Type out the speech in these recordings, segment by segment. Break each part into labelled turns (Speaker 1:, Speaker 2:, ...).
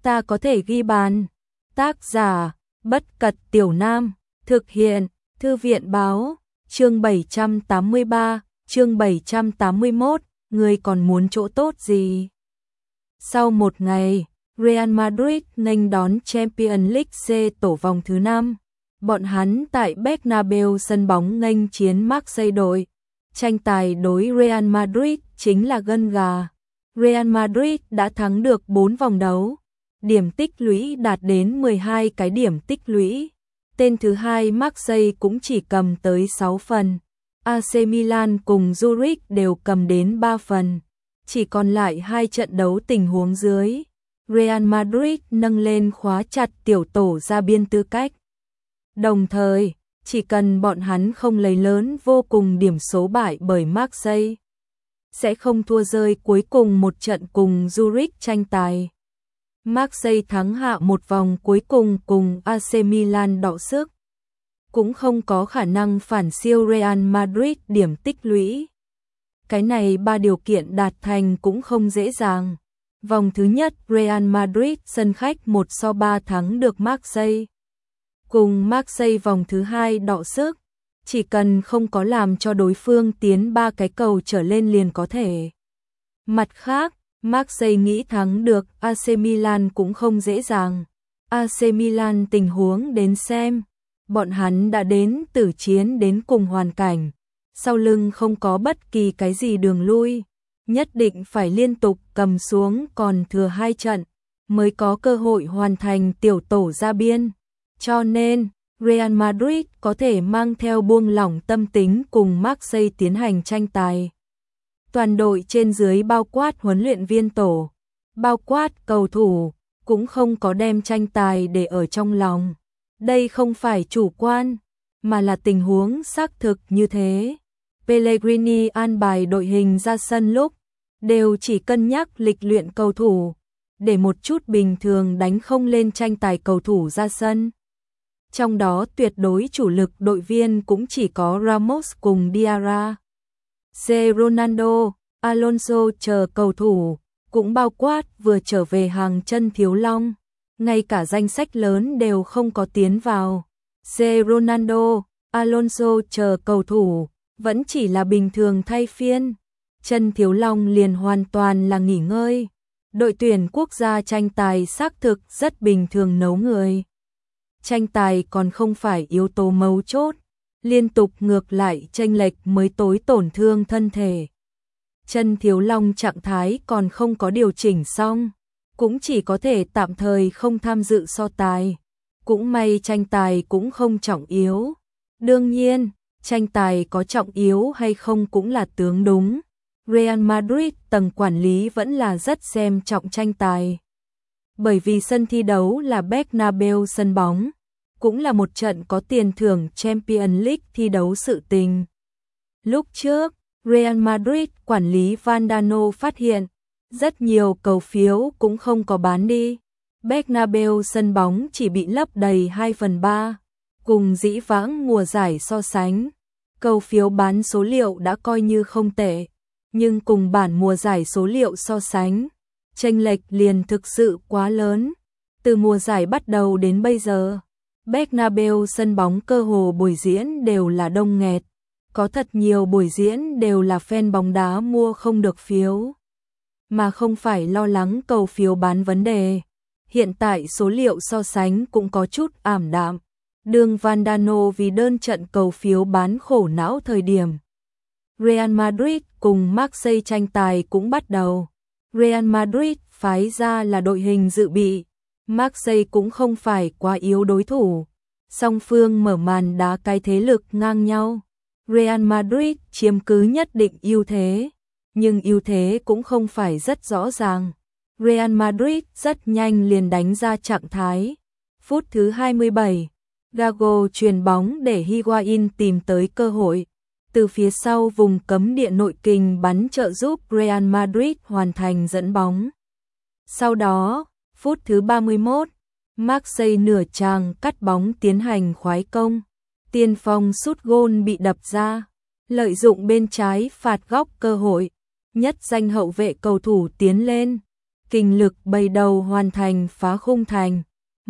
Speaker 1: ta có thể ghi bàn. Tác giả, Bất Cật Tiểu Nam, thực hiện, Thư viện báo, chương 783, chương 781, ngươi còn muốn chỗ tốt gì? Sau một ngày, Real Madrid nghênh đón Champions League C tổ vòng thứ 5. Bọn hắn tại Bernabeu sân bóng nghênh chiến Marseille đội. Tranh tài đối Real Madrid chính là gân gà. Real Madrid đã thắng được 4 vòng đấu. Điểm tích lũy đạt đến 12 cái điểm tích lũy. Tên thứ hai Marseille cũng chỉ cầm tới 6 phần. AC Milan cùng Zurich đều cầm đến 3 phần. Chỉ còn lại 2 trận đấu tình huống dưới. Real Madrid nâng lên khóa chặt tiểu tổ ra biên tư cách. Đồng thời, chỉ cần bọn hắn không lấy lớn vô cùng điểm số bại bởi Marseille, sẽ không thua rơi cuối cùng một trận cùng Zurich tranh tài. Marseille thắng hạ một vòng cuối cùng AC Milan đọ sức, cũng không có khả năng phản siêu Real Madrid điểm tích lũy. Cái này 3 điều kiện đạt thành cũng không dễ dàng. Vòng thứ nhất Real Madrid sân khách 1-3 thắng được Marseille. Cùng Marseille vòng thứ hai đọ sức, chỉ cần không có làm cho đối phương tiến 3 cái cầu trở lên liền có thể. Mặt khác, Marseille nghĩ thắng được AC Milan cũng không dễ dàng. AC Milan tình huống đến xem, bọn hắn đã đến tử chiến đến cùng hoàn cảnh, sau lưng không có bất kỳ cái gì đường lui, nhất định phải liên tục cầm xuống còn thừa 2 trận mới có cơ hội hoàn thành tiểu tổ ra biên. Cho nên, Real Madrid có thể mang theo buông lỏng tâm tính cùng Marseille tiến hành tranh tài. Toàn đội trên dưới bao quát huấn luyện viên tổ, bao quát cầu thủ, cũng không có đem tranh tài để ở trong lòng. Đây không phải chủ quan, mà là tình huống xác thực như thế. Pellegrini an bài đội hình ra sân lúc, đều chỉ cân nhắc lịch luyện cầu thủ, để một chút bình thường đánh không lên tranh tài cầu thủ ra sân. Trong đó tuyệt đối chủ lực đội viên cũng chỉ có Ramos cùng Diarra. Ronaldo, Alonso chờ cầu thủ, cũng bao quát vừa trở về hàng chân thiếu long. Ngay cả danh sách lớn đều không có tiến vào. Ronaldo, Alonso chờ cầu thủ, vẫn chỉ là bình thường thay phiên. Chân thiếu long liền hoàn toàn là nghỉ ngơi. Đội tuyển quốc gia tranh tài xác thực rất bình thường nấu người. Tranh tài còn không phải yếu tố mấu chốt, liên tục ngược lại chênh lệch mới tối tổn thương thân thể. Chân thiếu long trạng thái còn không có điều chỉnh xong, cũng chỉ có thể tạm thời không tham dự so tài. Cũng may tranh tài cũng không trọng yếu. Đương nhiên, tranh tài có trọng yếu hay không cũng là tướng đúng. Real Madrid tầng quản lý vẫn là rất xem trọng tranh tài. Bởi vì sân thi đấu là Bernabeu sân bóng, cũng là một trận có tiền thưởng Champions League thi đấu sự tình. Lúc trước, Real Madrid quản lý Valdano phát hiện, rất nhiều cầu phiếu cũng không có bán đi. Bernabeu sân bóng chỉ bị lấp đầy 2/3, cùng dĩ vãng mùa giải so sánh. Cầu phiếu bán số liệu đã coi như không tệ, nhưng cùng bản mùa giải số liệu so sánh, chênh lệch liền thực sự quá lớn. Từ mùa giải bắt đầu đến bây giờ, Bernabeu sân bóng cơ hồ buổi diễn đều là đông nghẹt. Có thật nhiều buổi diễn đều là fan bóng đá mua không được phiếu, mà không phải lo lắng cầu phiếu bán vấn đề. Hiện tại số liệu so sánh cũng có chút ảm đạm. Đường Valdano vì đơn trận cầu phiếu bán khổ não thời điểm. Real Madrid cùng Marseille tranh tài cũng bắt đầu. Real Madrid phái ra là đội hình dự bị. Marseille cũng không phải quá yếu đối thủ. Song phương mở màn đá cái thế lực ngang nhau. Real Madrid chiếm cứ nhất định ưu thế, nhưng ưu thế cũng không phải rất rõ ràng. Real Madrid rất nhanh liền đánh ra trạng thái. Phút thứ 27, Gago chuyền bóng để Higuain tìm tới cơ hội. Từ phía sau vùng cấm địa nội kình bắn trợ giúp Real Madrid hoàn thành dẫn bóng. Sau đó, phút thứ 31, Marseille nửa chàng cắt bóng tiến hành khoái công. Tiên phong sút gôn bị đập ra, lợi dụng bên trái phạt góc cơ hội, nhất danh hậu vệ cầu thủ tiến lên, Kinh lực bầy đầu hoàn thành phá khung thành.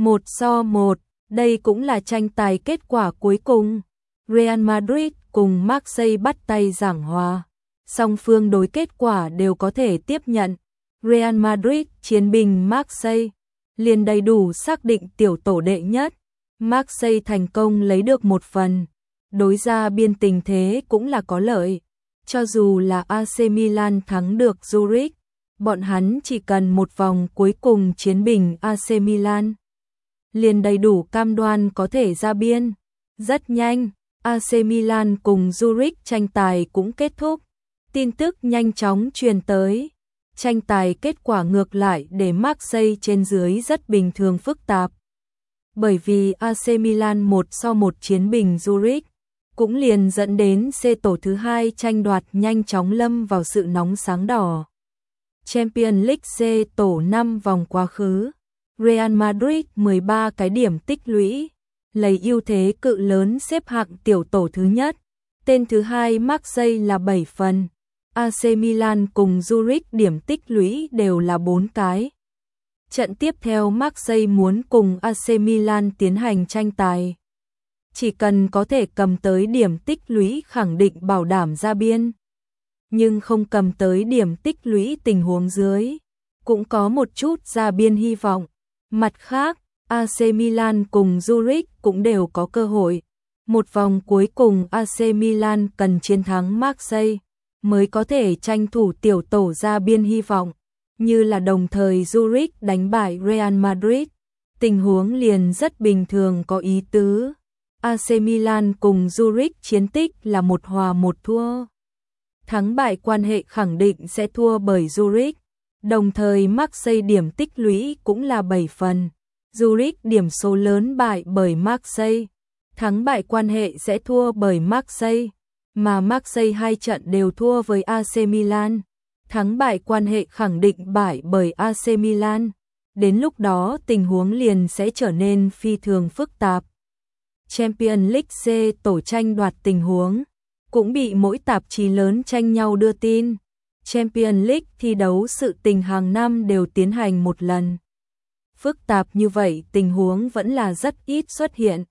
Speaker 1: 1-1, đây cũng là tranh tài kết quả cuối cùng. Real Madrid cùng Marseille bắt tay giảng hòa. Song phương đối kết quả đều có thể tiếp nhận. Real Madrid chiến bình Marseille, liền đầy đủ xác định tiểu tổ đệ nhất. Marseille thành công lấy được một phần. Đối ra biên tình thế cũng là có lợi. Cho dù là AC Milan thắng được Zurich, bọn hắn chỉ cần một vòng cuối cùng chiến bình AC Milan, liền đầy đủ cam đoan có thể ra biên. Rất nhanh, AC Milan cùng Zurich tranh tài cũng kết thúc. Tin tức nhanh chóng truyền tới. Tranh tài kết quả ngược lại để Marseille trên dưới rất bình thường phức tạp. Bởi vì AC Milan 1-1 chiến bình Zurich, cũng liền dẫn đến C tổ thứ hai tranh đoạt nhanh chóng lâm vào sự nóng sáng đỏ. Champions League C tổ 5 vòng quá khứ, Real Madrid 13 cái điểm tích lũy, lấy ưu thế cự lớn xếp hạng tiểu tổ thứ nhất. Tên thứ hai Marseille là 7 phần. AC Milan cùng Zurich điểm tích lũy đều là 4 cái. Trận tiếp theo Marseille muốn cùng AC Milan tiến hành tranh tài. Chỉ cần có thể cầm tới điểm tích lũy khẳng định bảo đảm ra biên. Nhưng không cầm tới điểm tích lũy tình huống dưới, cũng có một chút ra biên hy vọng. Mặt khác, AC Milan cùng Zurich cũng đều có cơ hội. Một vòng cuối cùng AC Milan cần chiến thắng Marseille mới có thể tranh thủ tiểu tổ ra biên hy vọng. Như là đồng thời Zurich đánh bại Real Madrid, tình huống liền rất bình thường có ý tứ. AC Milan cùng Zurich chiến tích là 1 hòa 1 thua. Thắng bại quan hệ khẳng định sẽ thua bởi Zurich. Đồng thời Marseille điểm tích lũy cũng là 7 phần. Zurich điểm số lớn bại bởi Marseille. Thắng bại quan hệ sẽ thua bởi Marseille. Mà Marseille 2 trận đều thua với AC Milan. Thắng bại quan hệ khẳng định bại bởi AC Milan. Đến lúc đó tình huống liền sẽ trở nên phi thường phức tạp. Champions League C tổ tranh đoạt tình huống cũng bị mỗi tạp chí lớn tranh nhau đưa tin. Champions League thi đấu sự tình hàng năm đều tiến hành một lần. Phức tạp như vậy tình huống vẫn là rất ít xuất hiện.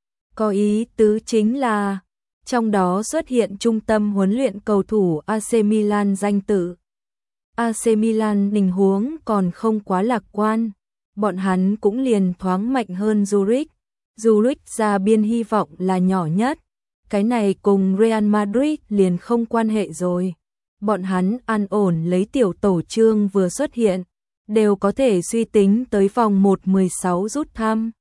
Speaker 1: Có ý tứ chính là trong đó xuất hiện trung tâm huấn luyện cầu thủ AC Milan danh tự. AC Milan tình huống còn không quá lạc quan. Bọn hắn cũng liền thoáng mạnh hơn Zurich. Zurich ra biên hy vọng là nhỏ nhất. Cái này cùng Real Madrid liền không quan hệ rồi. Bọn hắn an ổn lấy tiểu tổ chương vừa xuất hiện, đều có thể suy tính tới vòng 1/16 rút thăm.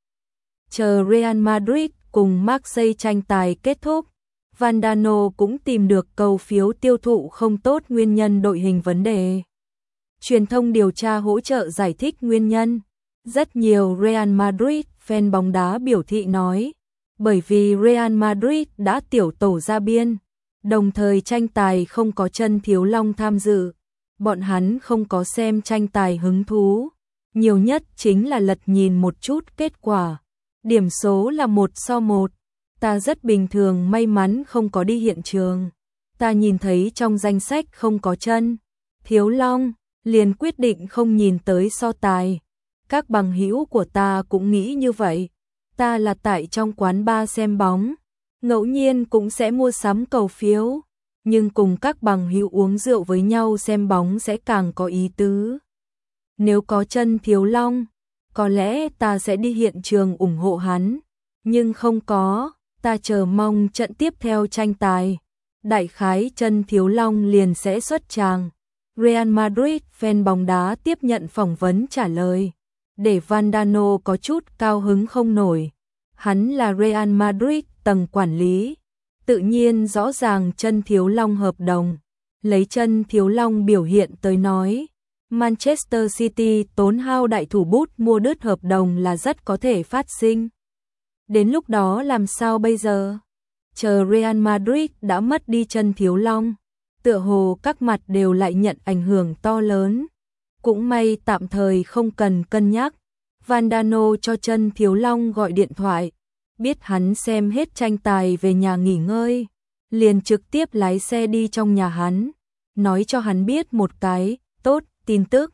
Speaker 1: Chờ Real Madrid cùng Marseille tranh tài kết thúc, Vandano cũng tìm được cầu phiếu tiêu thụ không tốt nguyên nhân đội hình vấn đề. Truyền thông điều tra hỗ trợ giải thích nguyên nhân. Rất nhiều Real Madrid fan bóng đá biểu thị nói, bởi vì Real Madrid đã tiểu tổ ra biên, đồng thời tranh tài không có Chân Thiếu Long tham dự, bọn hắn không có xem tranh tài hứng thú, nhiều nhất chính là lật nhìn một chút kết quả. Điểm số là 1-1, ta rất bình thường may mắn không có đi hiện trường. Ta nhìn thấy trong danh sách không có Chân Thiếu Long, liền quyết định không nhìn tới so tài. Các bằng hữu của ta cũng nghĩ như vậy. Ta là tại trong quán bar xem bóng, ngẫu nhiên cũng sẽ mua sắm cầu phiếu, nhưng cùng các bằng hữu uống rượu với nhau xem bóng sẽ càng có ý tứ. Nếu có Chân Thiếu Long, có lẽ ta sẽ đi hiện trường ủng hộ hắn, nhưng không có, ta chờ mong trận tiếp theo tranh tài. Đại khái Chân Thiếu Long liền sẽ xuất tràng. Real Madrid fan bóng đá tiếp nhận phỏng vấn trả lời, để Vandano có chút cao hứng không nổi. Hắn là Real Madrid tầng quản lý, tự nhiên rõ ràng Chân Thiếu Long hợp đồng. Lấy Chân Thiếu Long biểu hiện tới nói, Manchester City tốn hao đại thủ bút mua đứt hợp đồng là rất có thể phát sinh. Đến lúc đó làm sao bây giờ? Chờ Real Madrid đã mất đi Chân Thiếu Long, tựa hồ các mặt đều lại nhận ảnh hưởng to lớn. Cũng may tạm thời không cần cân nhắc. Vandano cho Chân Thiếu Long gọi điện thoại, biết hắn xem hết tranh tài về nhà nghỉ ngơi, liền trực tiếp lái xe đi trong nhà hắn, nói cho hắn biết một cái tốt tin tức.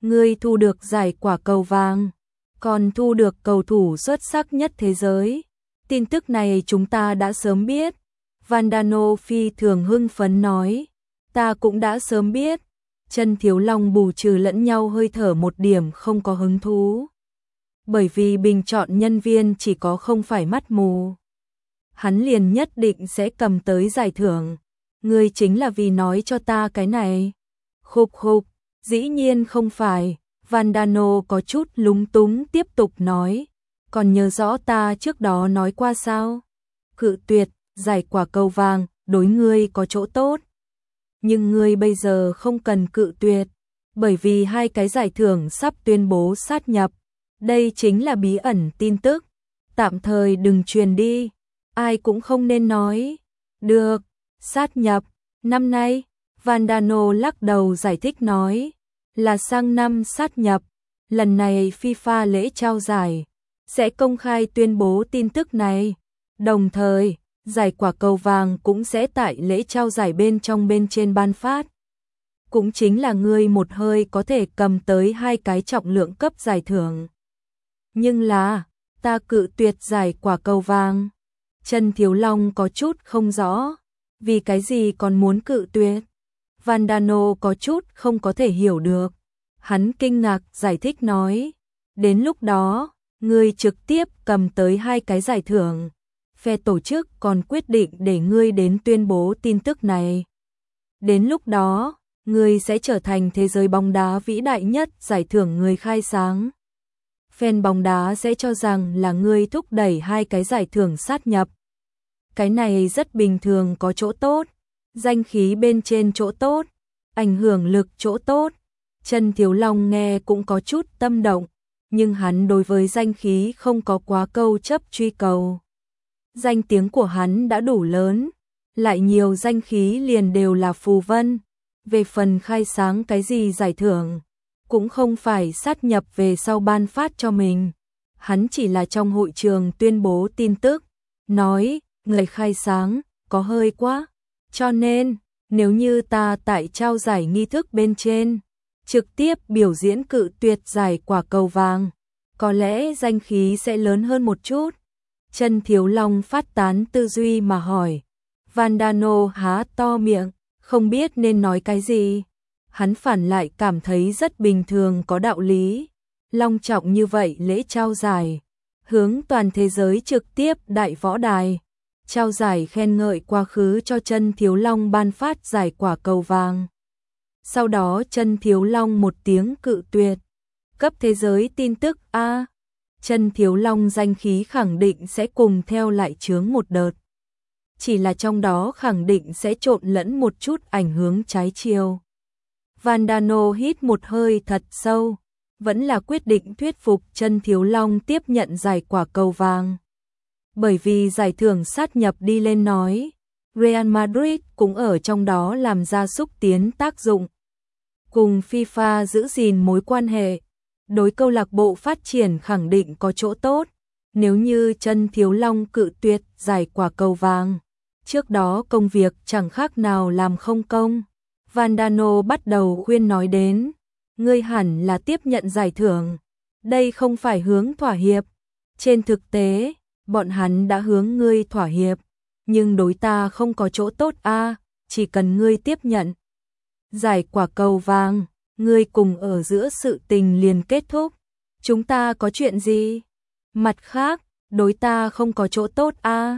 Speaker 1: ngươi thu được giải quả cầu vàng, còn thu được cầu thủ xuất sắc nhất thế giới. Tin tức này chúng ta đã sớm biết. Vandano phi thường hưng phấn nói. Ta cũng đã sớm biết. Chân Thiếu Long bù trừ lẫn nhau hơi thở một điểm không có hứng thú. Bởi vì bình chọn nhân viên chỉ có không phải mắt mù. Hắn liền nhất định sẽ cầm tới giải thưởng. Ngươi chính là vì nói cho ta cái này. Khục khục, dĩ nhiên không phải. Vandano có chút lúng túng tiếp tục nói. Còn nhớ rõ ta trước đó nói qua sao? Cự tuyệt, giải quả cầu vàng, đối ngươi có chỗ tốt. Nhưng ngươi bây giờ không cần cự tuyệt, bởi vì hai cái giải thưởng sắp tuyên bố sát nhập. Đây chính là bí ẩn tin tức. Tạm thời đừng truyền đi, ai cũng không nên nói. Được, sát nhập, năm nay, Vandano lắc đầu giải thích nói, là sang năm sát nhập. Lần này FIFA lễ trao giải sẽ công khai tuyên bố tin tức này. Đồng thời, giải quả cầu vàng cũng sẽ tại lễ trao giải bên trên ban phát. Cũng chính là ngươi một hơi có thể cầm tới hai cái trọng lượng cấp giải thưởng. Nhưng là, ta cự tuyệt giải quả cầu vàng. Chân Thiếu Long có chút không rõ, vì cái gì còn muốn cự tuyệt. Vandano có chút không có thể hiểu được. Hắn kinh ngạc giải thích nói, đến lúc đó, ngươi trực tiếp cầm tới hai cái giải thưởng. Phe tổ chức còn quyết định để ngươi đến tuyên bố tin tức này. Đến lúc đó, ngươi sẽ trở thành thế giới bóng đá vĩ đại nhất giải thưởng người khai sáng. Fan bóng đá sẽ cho rằng là ngươi thúc đẩy hai cái giải thưởng sát nhập. Cái này rất bình thường có chỗ tốt, danh khí bên trên chỗ tốt, ảnh hưởng lực chỗ tốt. Chân Thiếu Long nghe cũng có chút tâm động, nhưng hắn đối với danh khí không có quá câu chấp truy cầu. Danh tiếng của hắn đã đủ lớn, lại nhiều danh khí liền đều là phù vân. Về phần khai sáng cái gì giải thưởng, cũng không phải sát nhập về sau ban phát cho mình. Hắn chỉ là trong hội trường tuyên bố tin tức, nói, người khai sáng, có hơi quá. Cho nên, nếu như ta tại trao giải nghi thức bên trên, trực tiếp biểu diễn cự tuyệt giải quả cầu vàng, có lẽ danh khí sẽ lớn hơn một chút. Chân Thiếu Long phát tán tư duy mà hỏi. Vandano há to miệng, không biết nên nói cái gì. Hắn phản lại cảm thấy rất bình thường có đạo lý. Long trọng như vậy lễ trao giải, hướng toàn thế giới trực tiếp đại võ đài. Trao giải khen ngợi quá khứ cho Chân Thiếu Long ban phát giải quả cầu vàng. Sau đó Chân Thiếu Long một tiếng cự tuyệt. Cấp thế giới tin tức a, Chân Thiếu Long danh khí khẳng định sẽ cùng theo lại chướng một đợt. Chỉ là trong đó khẳng định sẽ trộn lẫn một chút ảnh hưởng trái chiều. Vandano hít một hơi thật sâu, vẫn là quyết định thuyết phục Chân Thiếu Long tiếp nhận giải quả cầu vàng. Bởi vì giải thưởng sát nhập đi lên nói, Real Madrid cũng ở trong đó làm ra xúc tiến tác dụng. Cùng FIFA giữ gìn mối quan hệ, đối câu lạc bộ phát triển khẳng định có chỗ tốt. Nếu như Chân Thiếu Long cự tuyệt giải quả cầu vàng, trước đó công việc chẳng khác nào làm không công. Vandano bắt đầu khuyên nói đến, ngươi hẳn là tiếp nhận giải thưởng, đây không phải hướng thỏa hiệp. Trên thực tế, bọn hắn đã hướng ngươi thỏa hiệp, nhưng đối ta không có chỗ tốt a, chỉ cần ngươi tiếp nhận giải quả cầu vàng, ngươi cùng ở giữa sự tình liền kết thúc. Chúng ta có chuyện gì? Mặt khác, đối ta không có chỗ tốt a.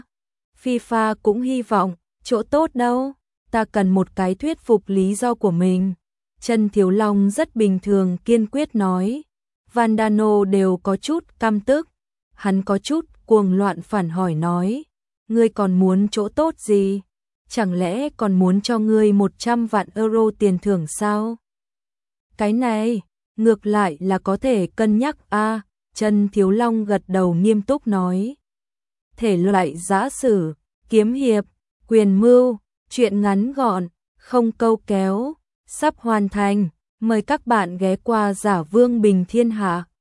Speaker 1: FIFA cũng hy vọng, chỗ tốt đâu, ta cần một cái thuyết phục lý do của mình. Chân Thiếu Long rất bình thường kiên quyết nói. Vandano đều có chút căm tức, hắn có chút cuồng loạn phản hỏi nói, ngươi còn muốn chỗ tốt gì? Chẳng lẽ còn muốn cho ngươi 100 vạn euro tiền thưởng sao? Cái này, ngược lại là có thể cân nhắc a. Chân Thiếu Long gật đầu nghiêm túc nói. Thể loại giã sử, kiếm hiệp, quyền mưu, truyện ngắn gọn, không câu kéo, sắp hoàn thành. Mời các bạn ghé qua Giả Vương Bình Thiên Hạ.